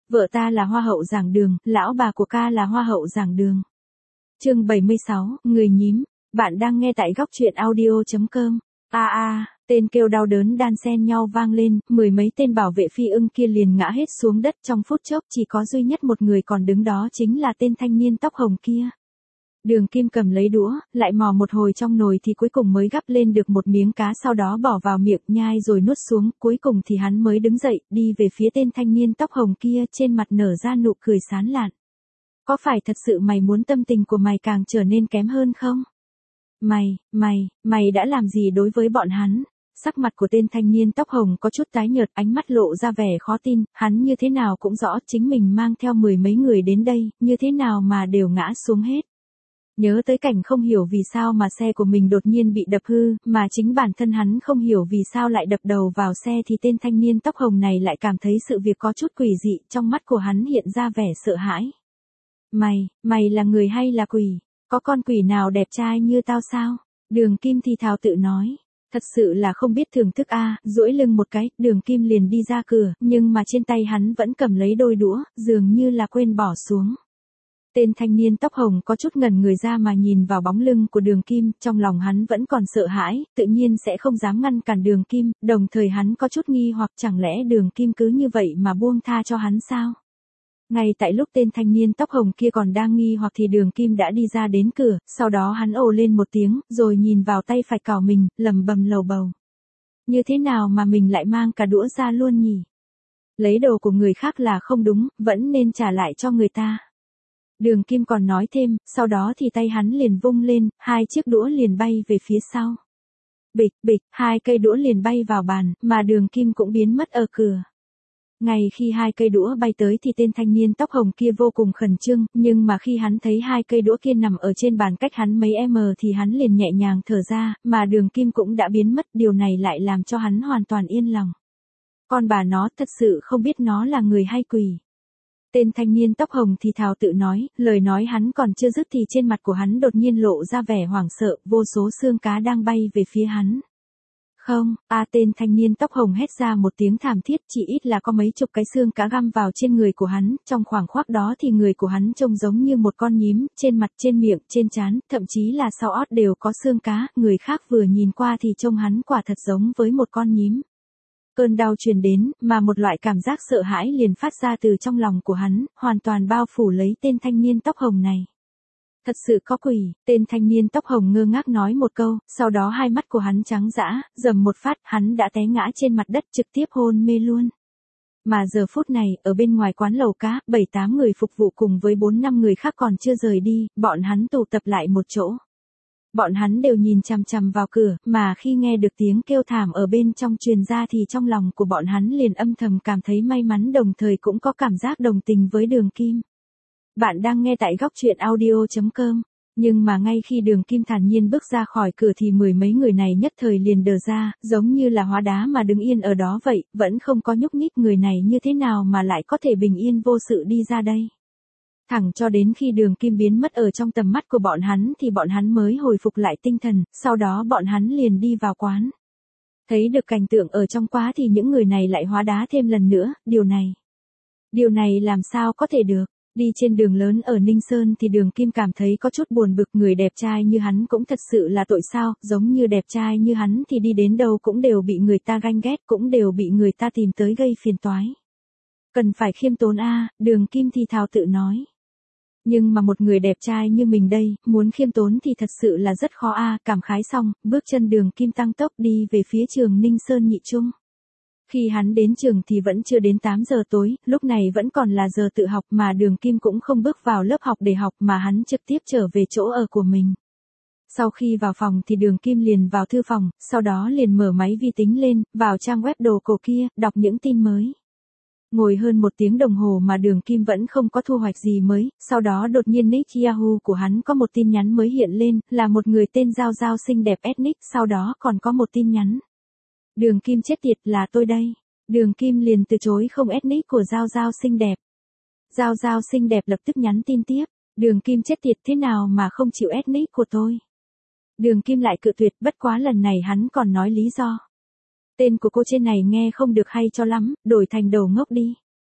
Vợ ta là hoa hậu giảng đường, lão bà của ca là hoa hậu giảng đường. Chương 76, người nhím. Bạn đang nghe tại góc truyện audio.com. Tên kêu đau đớn đan xen nhau vang lên, mười mấy tên bảo vệ phi ưng kia liền ngã hết xuống đất trong phút chốc, chỉ có duy nhất một người còn đứng đó chính là tên thanh niên tóc hồng kia. Đường Kim cầm lấy đũa, lại mò một hồi trong nồi thì cuối cùng mới gắp lên được một miếng cá, sau đó bỏ vào miệng nhai rồi nuốt xuống, cuối cùng thì hắn mới đứng dậy, đi về phía tên thanh niên tóc hồng kia, trên mặt nở ra nụ cười sán lạn. Có phải thật sự mày muốn tâm tình của mày càng trở nên kém hơn không? Mày đã làm gì đối với bọn hắn? Sắc mặt của tên thanh niên tóc hồng có chút tái nhợt, ánh mắt lộ ra vẻ khó tin, hắn như thế nào cũng rõ chính mình mang theo mười mấy người đến đây, như thế nào mà đều ngã xuống hết. Nhớ tới cảnh không hiểu vì sao mà xe của mình đột nhiên bị đập hư, mà chính bản thân hắn không hiểu vì sao lại đập đầu vào xe, thì tên thanh niên tóc hồng này lại cảm thấy sự việc có chút quỷ dị, trong mắt của hắn hiện ra vẻ sợ hãi. Mày là người hay là quỷ? Có con quỷ nào đẹp trai như tao sao? Đường Kim thì thào tự nói. Thật sự là không biết thưởng thức a. Duỗi lưng một cái, Đường Kim liền đi ra cửa, nhưng mà trên tay hắn vẫn cầm lấy đôi đũa, dường như là quên bỏ xuống. Tên thanh niên tóc hồng có chút ngẩn người ra mà nhìn vào bóng lưng của Đường Kim, trong lòng hắn vẫn còn sợ hãi, tự nhiên sẽ không dám ngăn cản Đường Kim, đồng thời hắn có chút nghi hoặc chẳng lẽ Đường Kim cứ như vậy mà buông tha cho hắn sao? Ngay tại lúc tên thanh niên tóc hồng kia còn đang nghi hoặc thì Đường Kim đã đi ra đến cửa, sau đó hắn ồ lên một tiếng, rồi nhìn vào tay phải cào mình, lẩm bẩm lầu bầu. Như thế nào mà mình lại mang cả đũa ra luôn nhỉ? Lấy đồ của người khác là không đúng, vẫn nên trả lại cho người ta. Đường Kim còn nói thêm, sau đó thì tay hắn liền vung lên, hai chiếc đũa liền bay về phía sau. Bịch, hai cây đũa liền bay vào bàn, mà Đường Kim cũng biến mất ở cửa. Ngay khi hai cây đũa bay tới thì tên thanh niên tóc hồng kia vô cùng khẩn trương, nhưng mà khi hắn thấy hai cây đũa kia nằm ở trên bàn cách hắn mấy thì hắn liền nhẹ nhàng thở ra, mà Đường Kim cũng đã biến mất, điều này lại làm cho hắn hoàn toàn yên lòng. Con bà nó thật sự không biết nó là người hay quỷ. Tên thanh niên tóc hồng thì thào tự nói, lời nói hắn còn chưa dứt thì trên mặt của hắn đột nhiên lộ ra vẻ hoảng sợ, vô số xương cá đang bay về phía hắn. Không, tên thanh niên tóc hồng hét ra một tiếng thảm thiết, chỉ ít là có mấy chục cái xương cá găm vào trên người của hắn, trong khoảng khắc đó thì người của hắn trông giống như một con nhím, trên mặt, trên miệng, trên trán, thậm chí là sau ót đều có xương cá, người khác vừa nhìn qua thì trông hắn quả thật giống với một con nhím. Cơn đau truyền đến, mà một loại cảm giác sợ hãi liền phát ra từ trong lòng của hắn, hoàn toàn bao phủ lấy tên thanh niên tóc hồng này. Thật sự có quỷ, tên thanh niên tóc hồng ngơ ngác nói một câu, sau đó hai mắt của hắn trắng dã, rầm một phát, hắn đã té ngã trên mặt đất trực tiếp hôn mê luôn. Mà giờ phút này, ở bên ngoài quán lẩu cá, 7-8 người phục vụ cùng với 4-5 người khác còn chưa rời đi, bọn hắn tụ tập lại một chỗ. Bọn hắn đều nhìn chằm chằm vào cửa, mà khi nghe được tiếng kêu thảm ở bên trong truyền ra thì trong lòng của bọn hắn liền âm thầm cảm thấy may mắn, đồng thời cũng có cảm giác đồng tình với Đường Kim. Bạn đang nghe tại góc truyện audio.com. Nhưng mà ngay khi Đường Kim thản nhiên bước ra khỏi cửa thì mười mấy người này nhất thời liền đờ ra, giống như là hóa đá mà đứng yên ở đó vậy, vẫn không có nhúc nhích. Người này như thế nào mà lại có thể bình yên vô sự đi ra đây? Thẳng cho đến khi Đường Kim biến mất ở trong tầm mắt của bọn hắn thì bọn hắn mới hồi phục lại tinh thần, sau đó bọn hắn liền đi vào quán. Thấy được cảnh tượng ở trong quá thì những người này lại hóa đá thêm lần nữa, điều này làm sao có thể được? Đi trên đường lớn ở Ninh Sơn thì Đường Kim cảm thấy có chút buồn bực, người đẹp trai như hắn cũng thật sự là tội sao, giống như đẹp trai như hắn thì đi đến đâu cũng đều bị người ta ganh ghét, cũng đều bị người ta tìm tới gây phiền toái. Cần phải khiêm tốn Đường Kim thì thào tự nói. Nhưng mà một người đẹp trai như mình đây, muốn khiêm tốn thì thật sự là rất khó cảm khái xong, bước chân Đường Kim tăng tốc đi về phía trường Ninh Sơn Nhị Trung. Khi hắn đến trường thì vẫn chưa đến 8 giờ tối, lúc này vẫn còn là giờ tự học, mà Đường Kim cũng không bước vào lớp học để học mà hắn trực tiếp trở về chỗ ở của mình. Sau khi vào phòng thì Đường Kim liền vào thư phòng, sau đó liền mở máy vi tính lên, vào trang web đồ cổ kia, đọc những tin mới. Ngồi hơn một tiếng đồng hồ mà Đường Kim vẫn không có thu hoạch gì mới, sau đó đột nhiên nick Yahoo của hắn có một tin nhắn mới hiện lên, là một người tên Giao Giao xinh đẹp ethnic, sau đó còn có một tin nhắn. Đường Kim chết tiệt, là tôi đây. Đường Kim liền từ chối không ethnic của Giao Giao xinh đẹp. Giao Giao xinh đẹp lập tức nhắn tin tiếp, Đường Kim chết tiệt, thế nào mà không chịu ethnic của tôi. Đường Kim lại cự tuyệt, bất quá lần này hắn còn nói lý do. Tên của cô trên này nghe không được hay cho lắm, đổi thành đầu ngốc đi.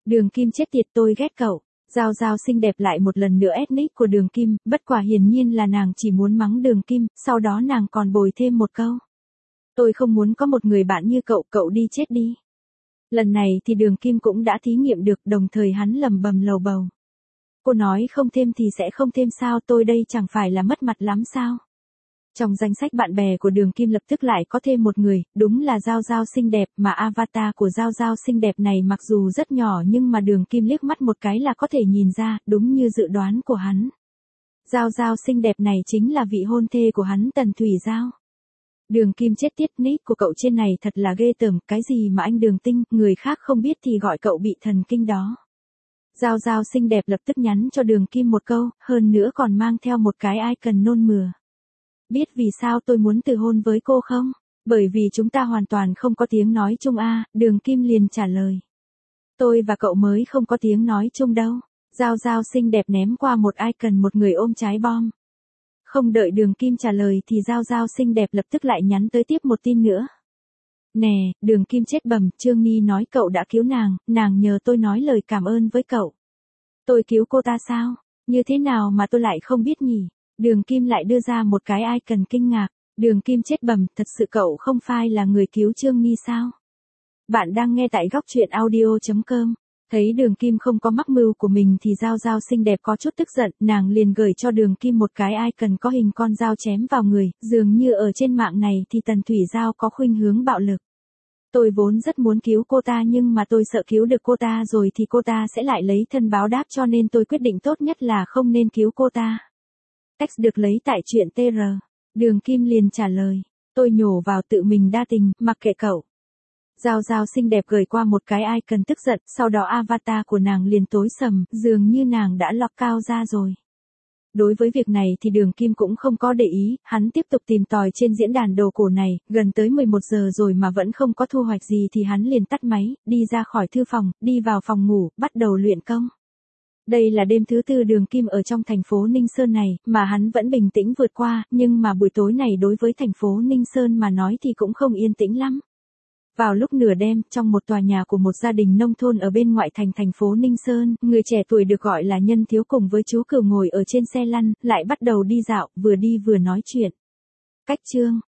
Đường Kim chết tiệt, tôi ghét cậu. Giao Giao xinh đẹp lại một lần nữa ethnic của Đường Kim, bất quả hiển nhiên là nàng chỉ muốn mắng Đường Kim, sau đó nàng còn bồi thêm một câu. Tôi không muốn có một người bạn như cậu, cậu đi chết đi. Lần này thì Đường Kim cũng đã thí nghiệm được, đồng thời hắn lầm bầm lầu bầu. Cô nói không thêm thì sẽ không thêm sao, tôi đây chẳng phải là mất mặt lắm sao? Trong danh sách bạn bè của Đường Kim lập tức lại có thêm một người, đúng là Giao Giao xinh đẹp, mà avatar của Giao Giao xinh đẹp này mặc dù rất nhỏ nhưng mà Đường Kim liếc mắt một cái là có thể nhìn ra, đúng như dự đoán của hắn. Giao Giao xinh đẹp này chính là vị hôn thê của hắn, Tần Thủy Giao. Đường Kim chết tiết, nick của cậu trên này thật là ghê tởm, cái gì mà anh Đường Tinh, người khác không biết thì gọi cậu bị thần kinh đó. Giao Giao xinh đẹp lập tức nhắn cho Đường Kim một câu, hơn nữa còn mang theo một cái icon nôn mửa. Biết vì sao tôi muốn từ hôn với cô không? Bởi vì chúng ta hoàn toàn không có tiếng nói chung a. Đường Kim liền trả lời. Tôi và cậu mới không có tiếng nói chung đâu. Giao Giao xinh đẹp ném qua một icon một người ôm trái bom. Không đợi Đường Kim trả lời thì Giao Giao xinh đẹp lập tức lại nhắn tới tiếp một tin nữa. Nè, Đường Kim chết bầm, Trương Ni nói cậu đã cứu nàng nhờ tôi nói lời cảm ơn với cậu. Tôi cứu cô ta sao? Như thế nào mà tôi lại không biết nhỉ? Đường Kim lại đưa ra một cái icon kinh ngạc. Đường Kim chết bầm, thật sự cậu không phải là người cứu Trương Ni sao? Bạn đang nghe tại góc truyện audio.com. Thấy Đường Kim không có mắc mưu của mình thì Giao Giao xinh đẹp có chút tức giận, nàng liền gửi cho Đường Kim một cái icon có hình con dao chém vào người, dường như ở trên mạng này thì Tần Thủy Giao có khuynh hướng bạo lực. Tôi vốn rất muốn cứu cô ta nhưng mà tôi sợ cứu được cô ta rồi thì cô ta sẽ lại lấy thân báo đáp cho nên tôi quyết định tốt nhất là không nên cứu cô ta. Text được lấy tại truyện TR. Đường Kim liền trả lời. Tôi nhổ vào tự mình đa tình, mặc kệ cậu. Giao Giao xinh đẹp gửi qua một cái icon tức giận, sau đó avatar của nàng liền tối sầm, dường như nàng đã lọc cao ra rồi. Đối với việc này thì Đường Kim cũng không có để ý, hắn tiếp tục tìm tòi trên diễn đàn đồ cổ này, gần tới 11 giờ rồi mà vẫn không có thu hoạch gì thì hắn liền tắt máy, đi ra khỏi thư phòng, đi vào phòng ngủ, bắt đầu luyện công. Đây là đêm thứ tư Đường Kim ở trong thành phố Ninh Sơn này, mà hắn vẫn bình tĩnh vượt qua, nhưng mà buổi tối này đối với thành phố Ninh Sơn mà nói thì cũng không yên tĩnh lắm. Vào lúc nửa đêm, trong một tòa nhà của một gia đình nông thôn ở bên ngoại thành thành phố Ninh Sơn, người trẻ tuổi được gọi là Nhân Thiếu cùng với chú Cửu ngồi ở trên xe lăn, lại bắt đầu đi dạo, vừa đi vừa nói chuyện. Cách chương